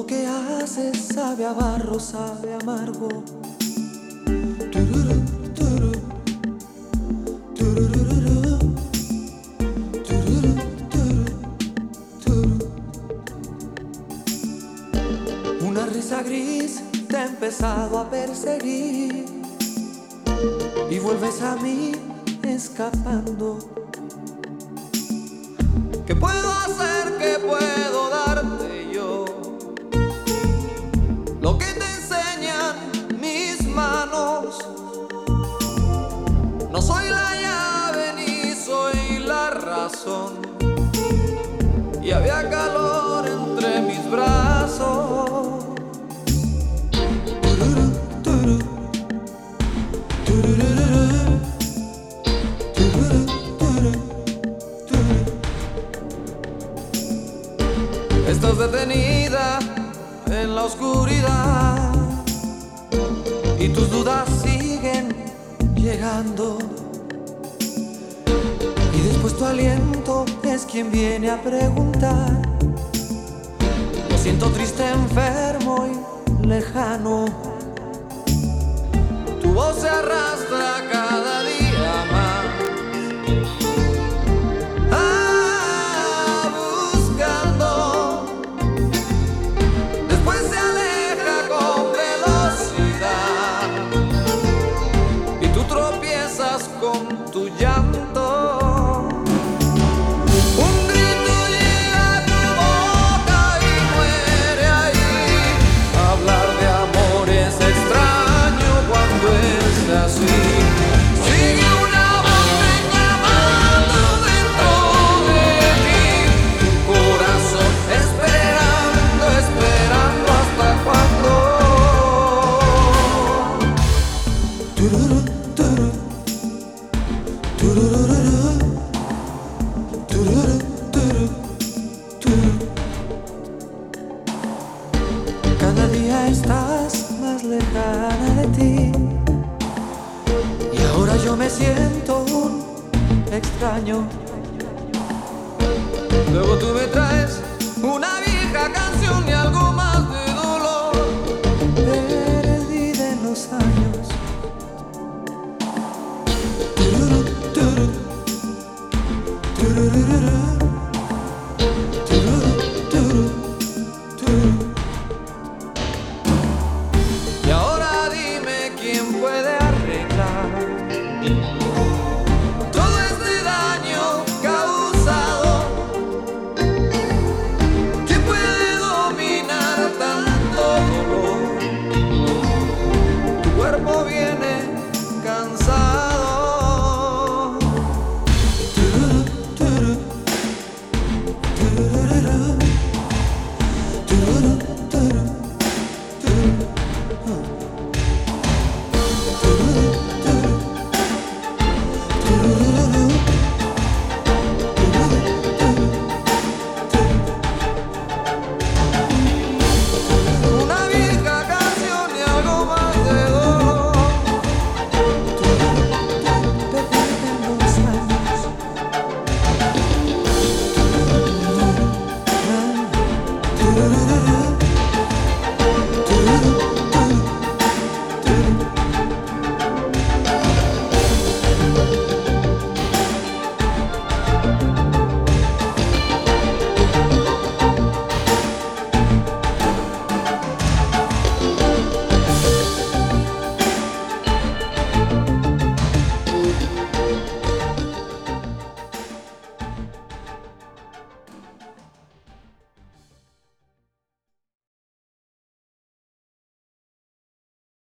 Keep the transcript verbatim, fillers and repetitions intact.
lo que haces sabe a barro, sabe amargo. Tururú, tururú, turururú, tururú, tururú, tururú. Una risa gris te ha empezado a perseguir y vuelves a mí escapando. ¿Qué puedo hacer? ¿Qué puedo darte yo? Lo que te enseñan mis manos. No soy la llave ni soy la razón. Y había calor entre mis brazos. Tururú, tururú, turururú, tururú, tururú, tururú. Estás detenida en la oscuridad y tus dudas siguen llegando. Y después tu aliento es quien viene a preguntar. Lo siento triste, enfermo y lejano. Tu voz se arrastra cada día más. Ah, buscando. Después se aleja con velocidad y tú tropiezas con tu llanto. Cada día estás más lejana de ti y ahora yo me siento un extraño. Luego tú me traes una vieja canción y algo